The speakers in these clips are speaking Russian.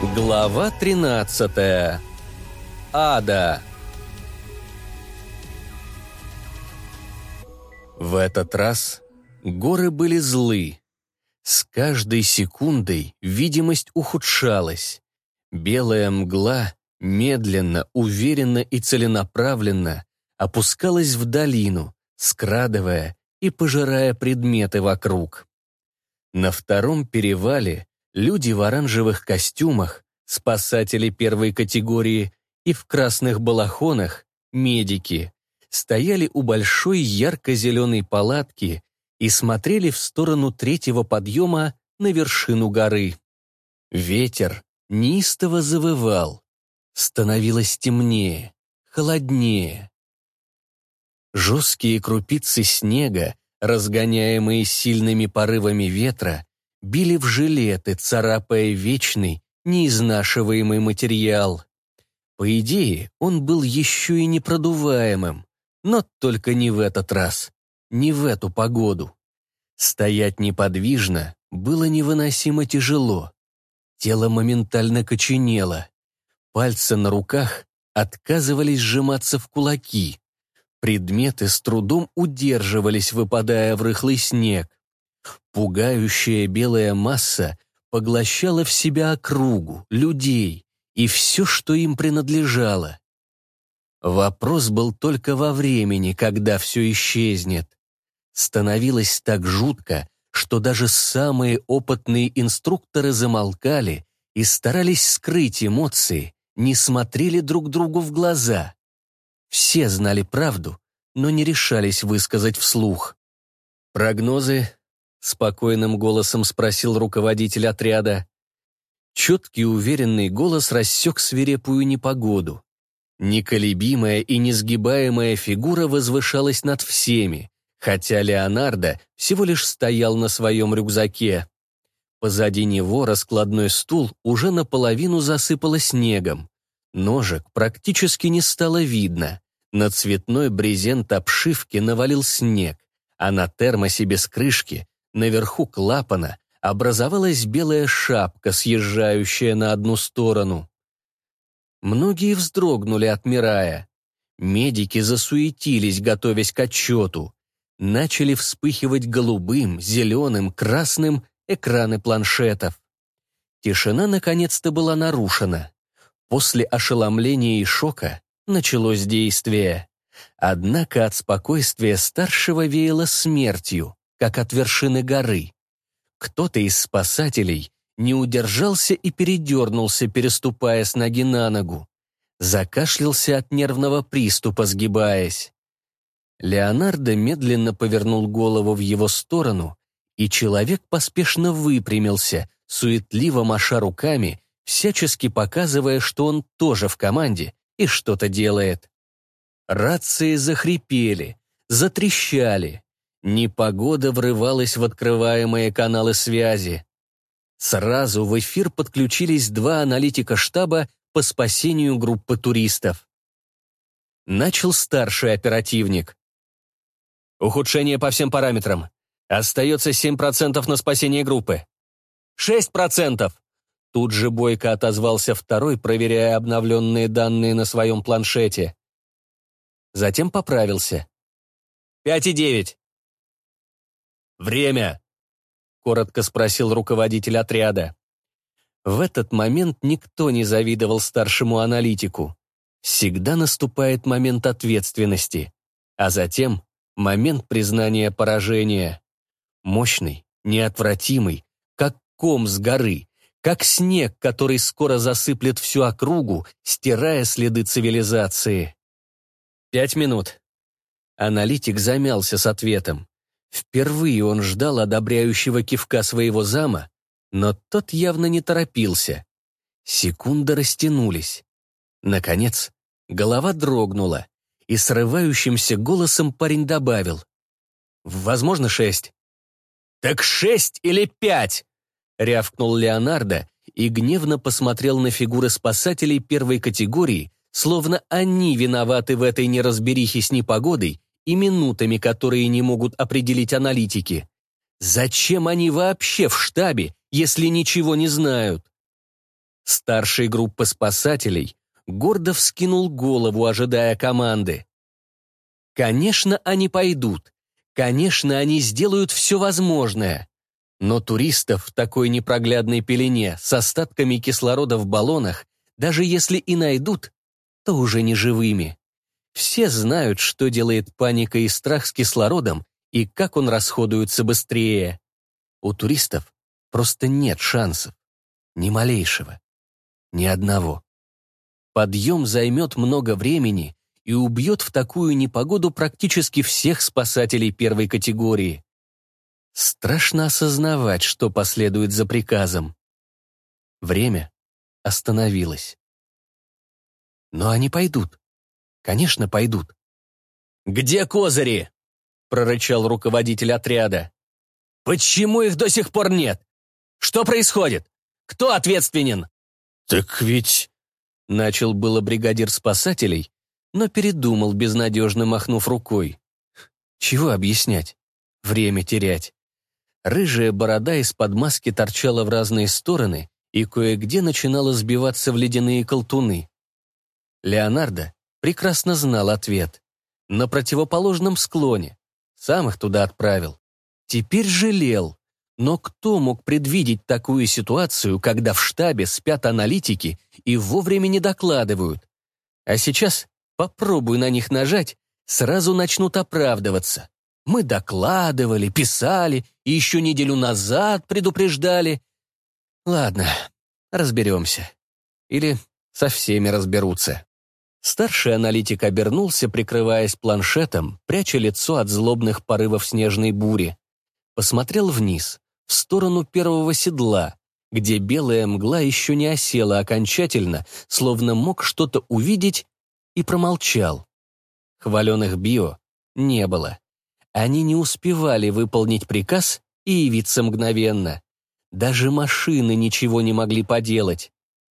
Глава 13. Ада. В этот раз горы были злы. С каждой секундой видимость ухудшалась. Белая мгла медленно, уверенно и целенаправленно опускалась в долину, скрадывая и пожирая предметы вокруг. На втором перевале люди в оранжевых костюмах, спасатели первой категории и в красных балахонах, медики, стояли у большой ярко-зеленой палатки и смотрели в сторону третьего подъема на вершину горы. Ветер неистово завывал. Становилось темнее, холоднее. Жесткие крупицы снега, разгоняемые сильными порывами ветра, били в жилеты, царапая вечный, неизнашиваемый материал. По идее, он был еще и непродуваемым, но только не в этот раз, не в эту погоду. Стоять неподвижно было невыносимо тяжело. Тело моментально коченело. Пальцы на руках отказывались сжиматься в кулаки. Предметы с трудом удерживались, выпадая в рыхлый снег. Пугающая белая масса поглощала в себя округу, людей и все, что им принадлежало. Вопрос был только во времени, когда все исчезнет. Становилось так жутко, что даже самые опытные инструкторы замолкали и старались скрыть эмоции, не смотрели друг другу в глаза. Все знали правду, но не решались высказать вслух. «Прогнозы?» — спокойным голосом спросил руководитель отряда. Четкий уверенный голос рассек свирепую непогоду. Неколебимая и несгибаемая фигура возвышалась над всеми, хотя Леонардо всего лишь стоял на своем рюкзаке. Позади него раскладной стул уже наполовину засыпало снегом. Ножек практически не стало видно. На цветной брезент обшивки навалил снег, а на термосе без крышки, наверху клапана, образовалась белая шапка, съезжающая на одну сторону. Многие вздрогнули, отмирая. Медики засуетились, готовясь к отчету. Начали вспыхивать голубым, зеленым, красным экраны планшетов. Тишина наконец-то была нарушена. После ошеломления и шока началось действие. Однако от спокойствия старшего веяло смертью, как от вершины горы. Кто-то из спасателей не удержался и передернулся, переступая с ноги на ногу. Закашлялся от нервного приступа, сгибаясь. Леонардо медленно повернул голову в его сторону, и человек поспешно выпрямился, суетливо маша руками, всячески показывая, что он тоже в команде и что-то делает. Рации захрипели, затрещали. Непогода врывалась в открываемые каналы связи. Сразу в эфир подключились два аналитика штаба по спасению группы туристов. Начал старший оперативник. Ухудшение по всем параметрам. Остается 7% на спасение группы. 6%! Тут же бойко отозвался второй, проверяя обновленные данные на своем планшете. Затем поправился. 5,9. «Время!» — коротко спросил руководитель отряда. В этот момент никто не завидовал старшему аналитику. Всегда наступает момент ответственности, а затем момент признания поражения. Мощный, неотвратимый, как ком с горы, как снег, который скоро засыплет всю округу, стирая следы цивилизации. 5 минут. Аналитик замялся с ответом. Впервые он ждал одобряющего кивка своего зама, но тот явно не торопился. Секунды растянулись. Наконец, голова дрогнула, и срывающимся голосом парень добавил. «Возможно, 6». «Так 6 или 5?» — рявкнул Леонардо и гневно посмотрел на фигуры спасателей первой категории, словно они виноваты в этой неразберихе с непогодой и минутами, которые не могут определить аналитики. Зачем они вообще в штабе, если ничего не знают? Старший группы спасателей гордо вскинул голову, ожидая команды. Конечно, они пойдут. Конечно, они сделают все возможное. Но туристов в такой непроглядной пелене с остатками кислорода в баллонах, даже если и найдут, то уже не живыми. Все знают, что делает паника и страх с кислородом и как он расходуется быстрее. У туристов просто нет шансов. Ни малейшего. Ни одного. Подъем займет много времени и убьет в такую непогоду практически всех спасателей первой категории. Страшно осознавать, что последует за приказом. Время остановилось. Но они пойдут. Конечно, пойдут. «Где козыри?» — прорычал руководитель отряда. «Почему их до сих пор нет? Что происходит? Кто ответственен?» «Так ведь...» — начал было бригадир спасателей, но передумал, безнадежно махнув рукой. Чего объяснять? Время терять. Рыжая борода из-под маски торчала в разные стороны и кое-где начинала сбиваться в ледяные колтуны. Леонардо прекрасно знал ответ. На противоположном склоне. Сам их туда отправил. Теперь жалел. Но кто мог предвидеть такую ситуацию, когда в штабе спят аналитики и вовремя не докладывают? А сейчас попробуй на них нажать, сразу начнут оправдываться. Мы докладывали, писали и еще неделю назад предупреждали. Ладно, разберемся. Или со всеми разберутся. Старший аналитик обернулся, прикрываясь планшетом, пряча лицо от злобных порывов снежной бури. Посмотрел вниз, в сторону первого седла, где белая мгла еще не осела окончательно, словно мог что-то увидеть, и промолчал. Хваленых био не было. Они не успевали выполнить приказ и явиться мгновенно. Даже машины ничего не могли поделать.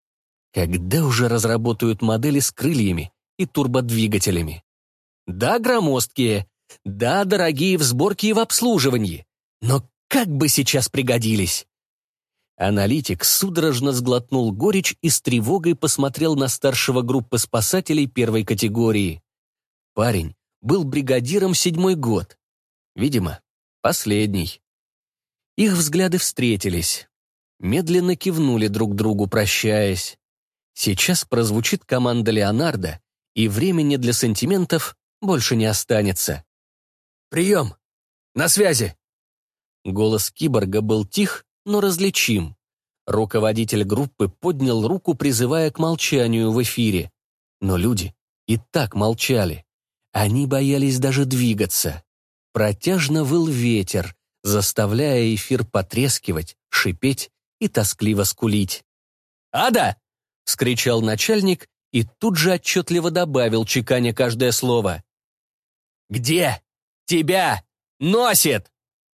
Когда уже разработают модели с крыльями и турбодвигателями? Да, громоздкие, да, дорогие в сборке и в обслуживании, но как бы сейчас пригодились. Аналитик судорожно сглотнул горечь и с тревогой посмотрел на старшего группы спасателей первой категории. Парень был бригадиром 7-й год. Видимо, последний. Их взгляды встретились. Медленно кивнули друг другу, прощаясь. Сейчас прозвучит команда Леонардо, и времени для сантиментов больше не останется. «Прием! На связи!» Голос киборга был тих, но различим. Руководитель группы поднял руку, призывая к молчанию в эфире. Но люди и так молчали. Они боялись даже двигаться. Протяжно выл ветер, заставляя эфир потрескивать, шипеть и тоскливо скулить. «Ада!» — вскричал начальник и тут же отчетливо добавил, чеканя каждое слово. «Где тебя носит?»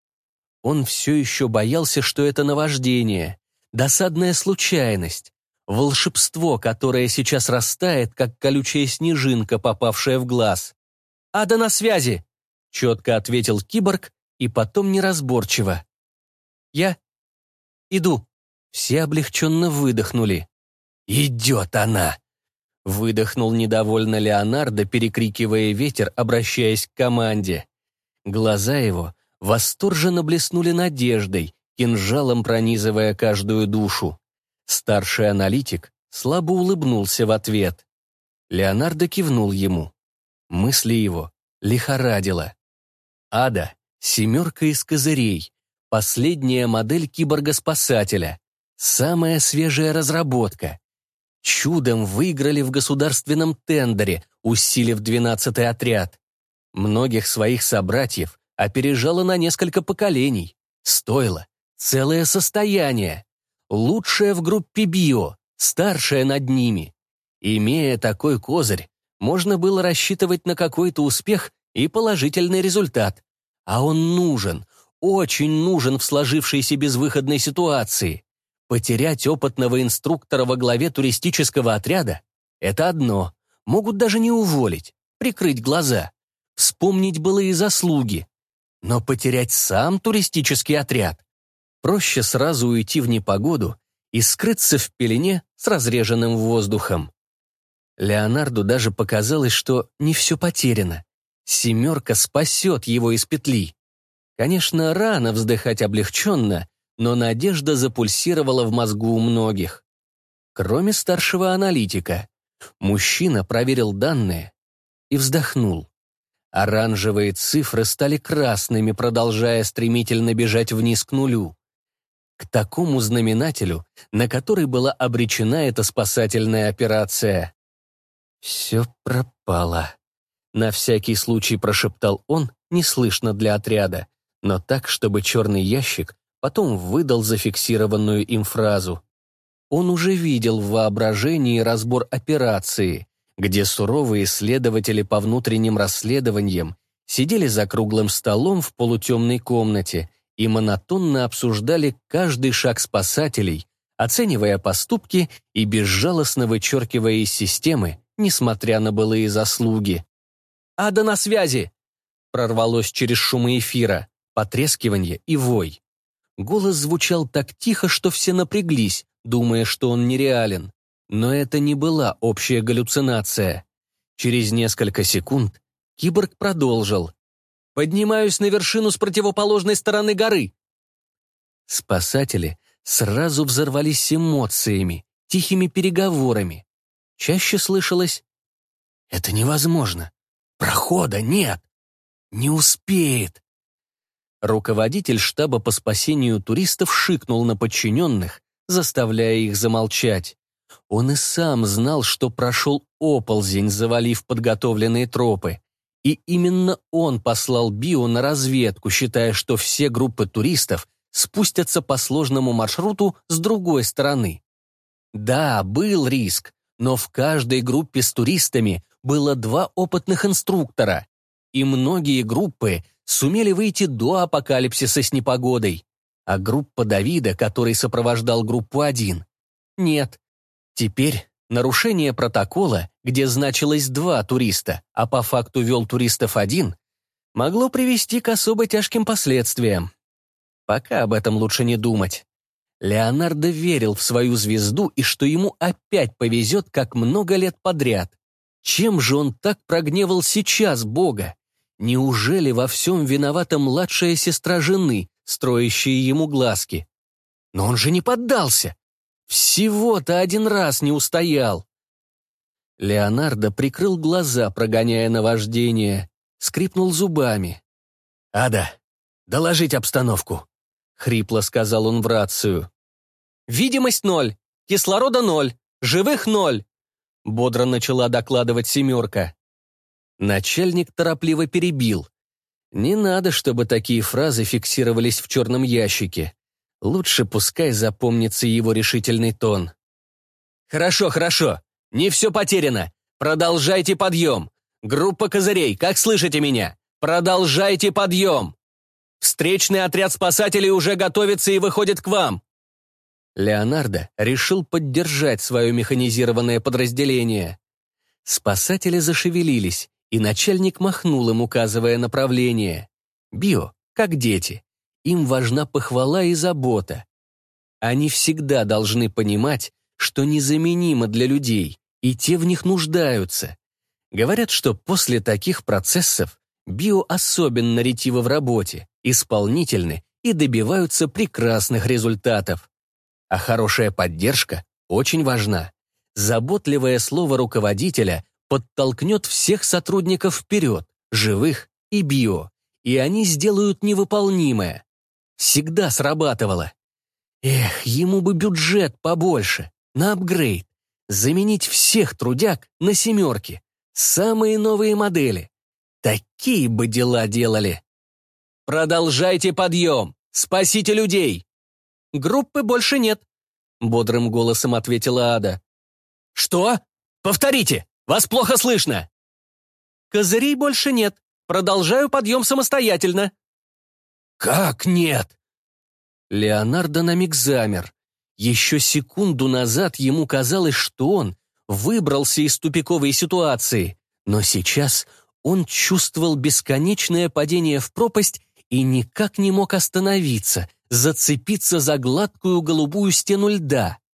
Он все еще боялся, что это наваждение, досадная случайность, волшебство, которое сейчас растает, как колючая снежинка, попавшая в глаз. «Ада на связи!» — четко ответил киборг и потом неразборчиво. «Я иду». Все облегченно выдохнули. «Идет она!» — выдохнул недовольно Леонардо, перекрикивая ветер, обращаясь к команде. Глаза его восторженно блеснули надеждой, кинжалом пронизывая каждую душу. Старший аналитик слабо улыбнулся в ответ. Леонардо кивнул ему. Мысли его лихорадило. Ада — 7-ка из козырей, последняя модель киборга-спасателя, самая свежая разработка. Чудом выиграли в государственном тендере, усилив 12-й отряд. Многих своих собратьев опережала на несколько поколений. Стоило целое состояние. Лучшая в группе био, старшая над ними. Имея такой козырь, можно было рассчитывать на какой-то успех и положительный результат. А он нужен, очень нужен в сложившейся безвыходной ситуации. Потерять опытного инструктора во главе туристического отряда — это одно. Могут даже не уволить, прикрыть глаза. Вспомнить былые заслуги. Но потерять сам туристический отряд. Проще сразу уйти в непогоду и скрыться в пелене с разреженным воздухом. Леонарду даже показалось, что не все потеряно. «Семерка» спасет его из петли. Конечно, рано вздыхать облегченно, но надежда запульсировала в мозгу у многих. Кроме старшего аналитика. Мужчина проверил данные и вздохнул. Оранжевые цифры стали красными, продолжая стремительно бежать вниз к нулю. К такому знаменателю, на который была обречена эта спасательная операция. «Все пропало», — на всякий случай прошептал он, неслышно для отряда, но так, чтобы черный ящик потом выдал зафиксированную им фразу. Он уже видел в воображении разбор операции, где суровые следователи по внутренним расследованиям сидели за круглым столом в полутемной комнате и монотонно обсуждали каждый шаг спасателей, оценивая поступки и безжалостно вычеркивая из системы, несмотря на былые заслуги. «Ада на связи!» Прорвалось через шумы эфира, потрескивание и вой. Голос звучал так тихо, что все напряглись, думая, что он нереален. Но это не была общая галлюцинация. Через несколько секунд киборг продолжил. «Поднимаюсь на вершину с противоположной стороны горы». Спасатели сразу взорвались эмоциями, тихими переговорами. Чаще слышалось: «Это невозможно. Прохода нет. Не успеет». Руководитель штаба по спасению туристов шикнул на подчиненных, заставляя их замолчать. Он и сам знал, что прошел оползень, завалив подготовленные тропы. И именно он послал Био на разведку, считая, что все группы туристов спустятся по сложному маршруту с другой стороны. Да, был риск, но в каждой группе с туристами было 2 опытных инструктора, и многие группы сумели выйти до апокалипсиса с непогодой, а группа Давида, который сопровождал группу 1, нет. Теперь нарушение протокола, где значилось 2 туриста, а по факту вел туристов 1, могло привести к особо тяжким последствиям. Пока об этом лучше не думать. Леонардо верил в свою звезду и что ему опять повезет, как много лет подряд. Чем же он так прогневал сейчас Бога? Неужели во всем виновата младшая сестра жены, строящая ему глазки? Но он же не поддался. Всего-то 1 раз не устоял. Леонардо прикрыл глаза, прогоняя наваждение, скрипнул зубами. «Ада, доложить обстановку», — хрипло сказал он в рацию. «Видимость 0, кислорода 0, живых 0», — бодро начала докладывать «семерка». Начальник торопливо перебил. Не надо, чтобы такие фразы фиксировались в черном ящике. Лучше пускай запомнится его решительный тон. «Хорошо, хорошо. Не все потеряно. Продолжайте подъем. Группа козырей, как слышите меня? Продолжайте подъем. Встречный отряд спасателей уже готовится и выходит к вам». Леонардо решил поддержать свое механизированное подразделение. Спасатели зашевелились, и начальник махнул им, указывая направление. Био, как дети. Им важна похвала и забота. Они всегда должны понимать, что незаменимы для людей, и те в них нуждаются. Говорят, что после таких процессов Био особенно ретивы в работе, исполнительны и добиваются прекрасных результатов. А хорошая поддержка очень важна. Заботливое слово руководителя подтолкнет всех сотрудников вперед, живых и Био, и они сделают невыполнимое. Всегда срабатывало. Эх, ему бы бюджет побольше, на апгрейд, заменить всех трудяг на семерки, самые новые модели. Такие бы дела делали. «Продолжайте подъем! Спасите людей!» «Группы больше нет», — бодрым голосом ответила Ада. «Что? Повторите! Вас плохо слышно!» «Козырей больше нет. Продолжаю подъем самостоятельно». «Как нет?» Леонардо на миг замер. Еще секунду назад ему казалось, что он выбрался из тупиковой ситуации, но сейчас он чувствовал бесконечное падение в пропасть и никак не мог остановиться, зацепиться за гладкую голубую стену льда.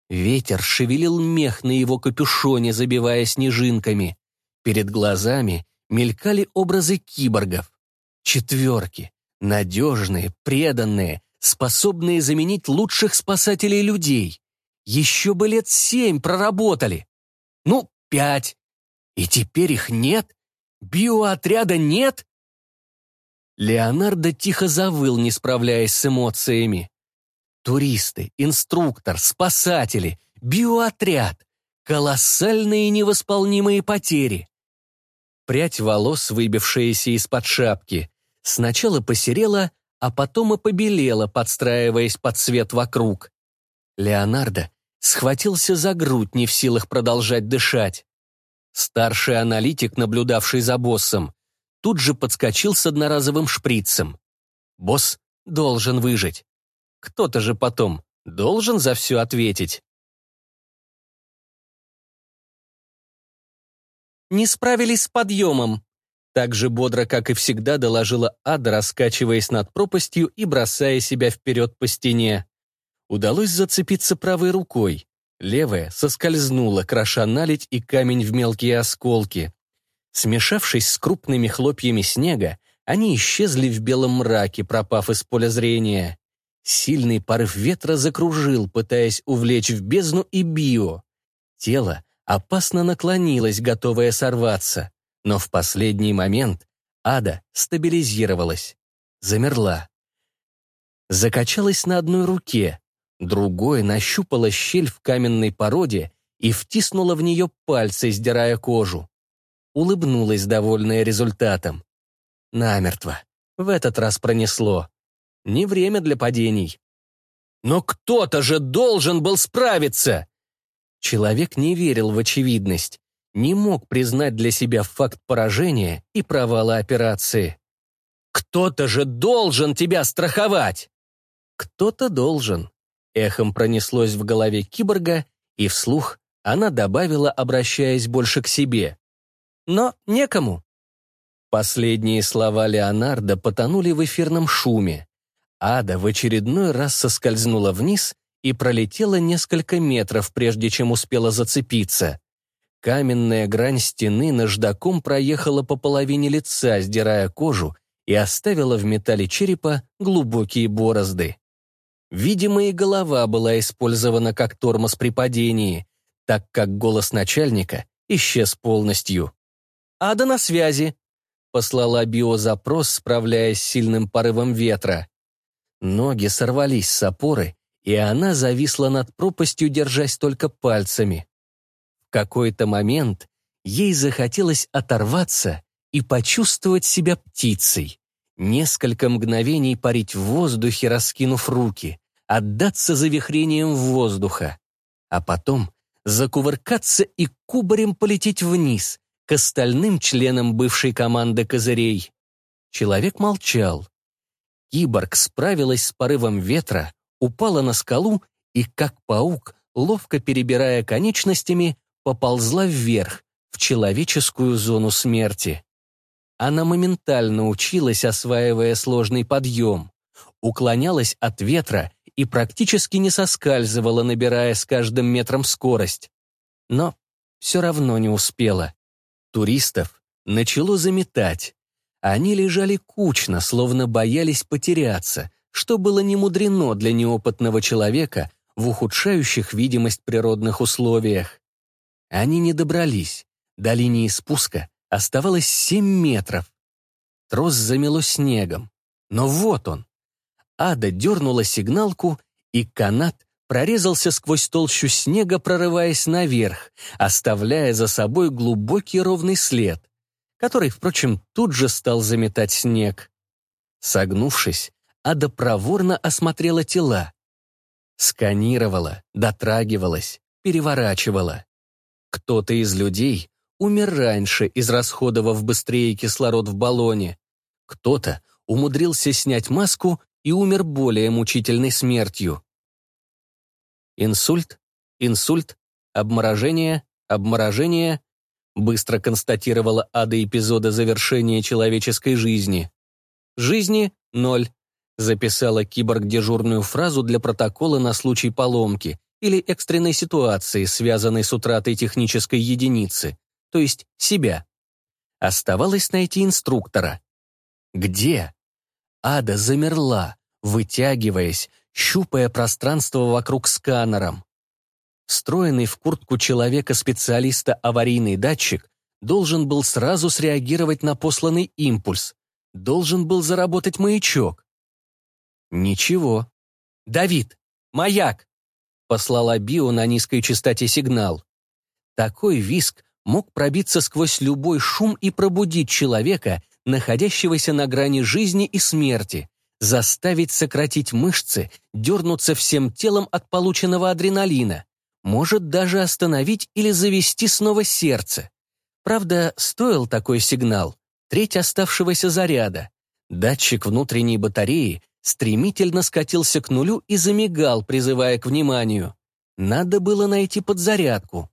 Ветер шевелил мех на его капюшоне, забивая снежинками. Перед глазами мелькали образы киборгов. Четверки, надежные, преданные, способные заменить лучших спасателей людей. Еще бы лет 7 проработали. 5. И теперь их нет? Биоотряда нет? Леонардо тихо завыл, не справляясь с эмоциями. Туристы, инструктор, спасатели, биоотряд. Колоссальные и невосполнимые потери. Прядь волос, выбившаяся из-под шапки, сначала посерела, а потом и побелела, подстраиваясь под свет вокруг. Леонардо схватился за грудь, не в силах продолжать дышать. Старший аналитик, наблюдавший за боссом, тут же подскочил с одноразовым шприцем. Босс должен выжить. Кто-то же потом должен за все ответить. «Не справились с подъемом», — так же бодро, как и всегда, доложила Ада, раскачиваясь над пропастью и бросая себя вперед по стене. Удалось зацепиться правой рукой. Левая соскользнула, кроша наледь и камень в мелкие осколки. Смешавшись с крупными хлопьями снега, они исчезли в белом мраке, пропав из поля зрения. Сильный порыв ветра закружил, пытаясь увлечь в бездну и био. Тело опасно наклонилось, готовое сорваться, но в последний момент Ада стабилизировалась, замерла. Закачалась на одной руке, другой нащупала щель в каменной породе и втиснула в нее пальцы, сдирая кожу. Улыбнулась, довольная результатом. Намертво. В этот раз пронесло. Не время для падений. Но кто-то же должен был справиться! Человек не верил в очевидность, не мог признать для себя факт поражения и провала операции. Кто-то же должен тебя страховать! Кто-то должен. Эхом пронеслось в голове киборга, и вслух она добавила, обращаясь больше к себе. Но некому. Последние слова Леонардо потонули в эфирном шуме. Ада в очередной раз соскользнула вниз и пролетела несколько метров, прежде чем успела зацепиться. Каменная грань стены наждаком проехала по половине лица, сдирая кожу, и оставила в металле черепа глубокие борозды. Видимо, и голова была использована как тормоз при падении, так как голос начальника исчез полностью. «Ада на связи», — послала биозапрос, справляясь с сильным порывом ветра. Ноги сорвались с опоры, и она зависла над пропастью, держась только пальцами. В какой-то момент ей захотелось оторваться и почувствовать себя птицей. Несколько мгновений парить в воздухе, раскинув руки, отдаться завихрением воздуха, а потом закувыркаться и кубарем полететь вниз, к остальным членам бывшей команды козырей. Человек молчал. Киборг справилась с порывом ветра, упала на скалу и, как паук, ловко перебирая конечностями, поползла вверх, в человеческую зону смерти. Она моментально училась, осваивая сложный подъем, уклонялась от ветра и практически не соскальзывала, набирая с каждым метром скорость. Но все равно не успела. Туристов начало заметать. Они лежали кучно, словно боялись потеряться, что было немудрено для неопытного человека в ухудшающих видимость природных условиях. Они не добрались. До линии спуска оставалось 7 метров. Трос замело снегом. Но вот он. Ада дернула сигналку, и канат прорезался сквозь толщу снега, прорываясь наверх, оставляя за собой глубокий ровный след, который, впрочем, тут же стал заметать снег. Согнувшись, Ада проворно осмотрела тела. Сканировала, дотрагивалась, переворачивала. Кто-то из людей умер раньше, израсходовав быстрее кислород в баллоне. Кто-то умудрился снять маску и умер более мучительной смертью. Инсульт, инсульт, обморожение, обморожение, быстро констатировала Ада эпизода завершения человеческой жизни. Жизни — 0, записала киборг дежурную фразу для протокола на случай поломки или экстренной ситуации, связанной с утратой технической единицы, то есть себя. Оставалось найти инструктора. Где? Ада замерла, вытягиваясь, щупая пространство вокруг сканером. Встроенный в куртку человека-специалиста аварийный датчик должен был сразу среагировать на посланный импульс, должен был заработать маячок. Ничего. «Давид! Маяк!» — послала Био на низкой частоте сигнал. Такой визг мог пробиться сквозь любой шум и пробудить человека, находящегося на грани жизни и смерти, заставить сократить мышцы, дернуться всем телом от полученного адреналина, может даже остановить или завести снова сердце. Правда, стоил такой сигнал треть оставшегося заряда. Датчик внутренней батареи стремительно скатился к нулю и замигал, призывая к вниманию. Надо было найти подзарядку.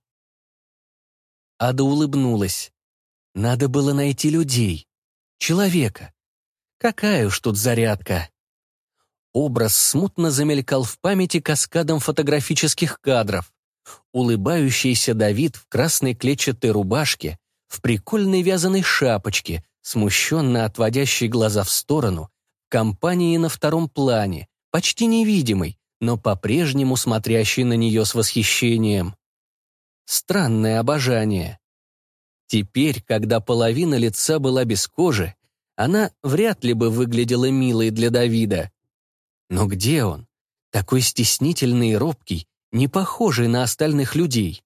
Ада улыбнулась. Надо было найти людей. Человека. Какая уж тут зарядка. Образ смутно замелькал в памяти каскадом фотографических кадров. Улыбающийся Давид в красной клетчатой рубашке, в прикольной вязаной шапочке, смущенно отводящий глаза в сторону, компании на втором плане, почти невидимый, но по-прежнему смотрящий на нее с восхищением. Странное обожание. Теперь, когда половина лица была без кожи, она вряд ли бы выглядела милой для Давида. Но где он? Такой стеснительный и робкий, не похожий на остальных людей.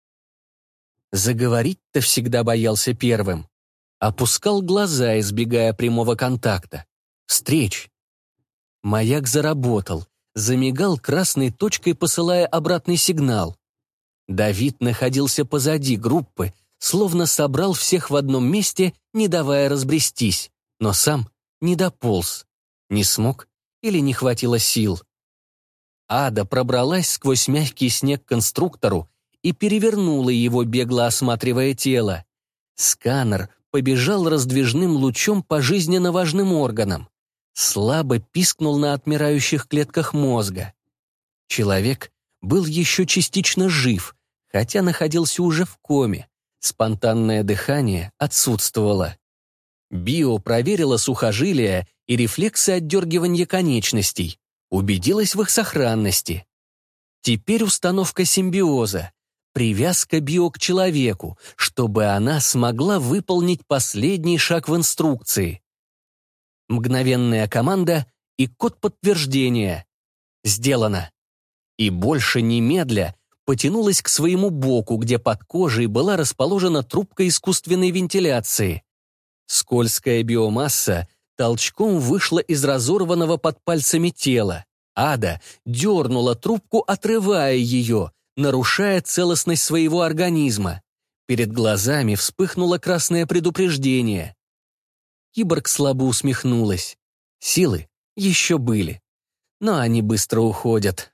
Заговорить-то всегда боялся первым. Опускал глаза, избегая прямого контакта. Встреч. Маяк заработал, замигал красной точкой, посылая обратный сигнал. Давид находился позади группы, словно собрал всех в одном месте, не давая разбрестись, но сам не дополз, не смог или не хватило сил. Ада пробралась сквозь мягкий снег к конструктору и перевернула его, бегло осматривая тело. Сканер побежал раздвижным лучом по жизненно важным органам. Слабо пискнул на отмирающих клетках мозга. Человек был еще частично жив, хотя находился уже в коме. Спонтанное дыхание отсутствовало. Био проверила сухожилия и рефлексы отдергивания конечностей, убедилась в их сохранности. Теперь установка симбиоза, привязка Био к человеку, чтобы она смогла выполнить последний шаг в инструкции. Мгновенная команда и код подтверждения. Сделано. И больше немедля потянулась к своему боку, где под кожей была расположена трубка искусственной вентиляции. Скользкая биомасса толчком вышла из разорванного под пальцами тела. Ада дернула трубку, отрывая ее, нарушая целостность своего организма. Перед глазами вспыхнуло красное предупреждение. Киборг слабо усмехнулась. Силы еще были, но они быстро уходят.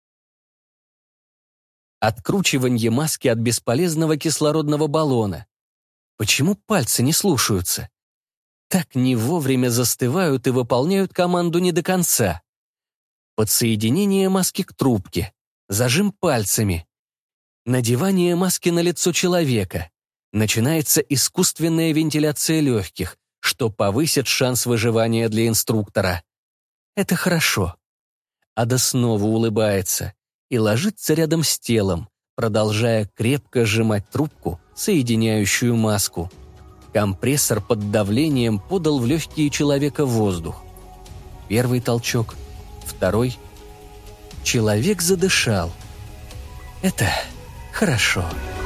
Откручивание маски от бесполезного кислородного баллона. Почему пальцы не слушаются? Так не вовремя застывают и выполняют команду не до конца. Подсоединение маски к трубке. Зажим пальцами. Надевание маски на лицо человека. Начинается искусственная вентиляция легких, что повысит шанс выживания для инструктора. Это хорошо. Ада снова улыбается и ложится рядом с телом, продолжая крепко сжимать трубку, соединяющую маску. Компрессор под давлением подал в легкие человека воздух. Первый толчок, второй. Человек задышал. Это хорошо.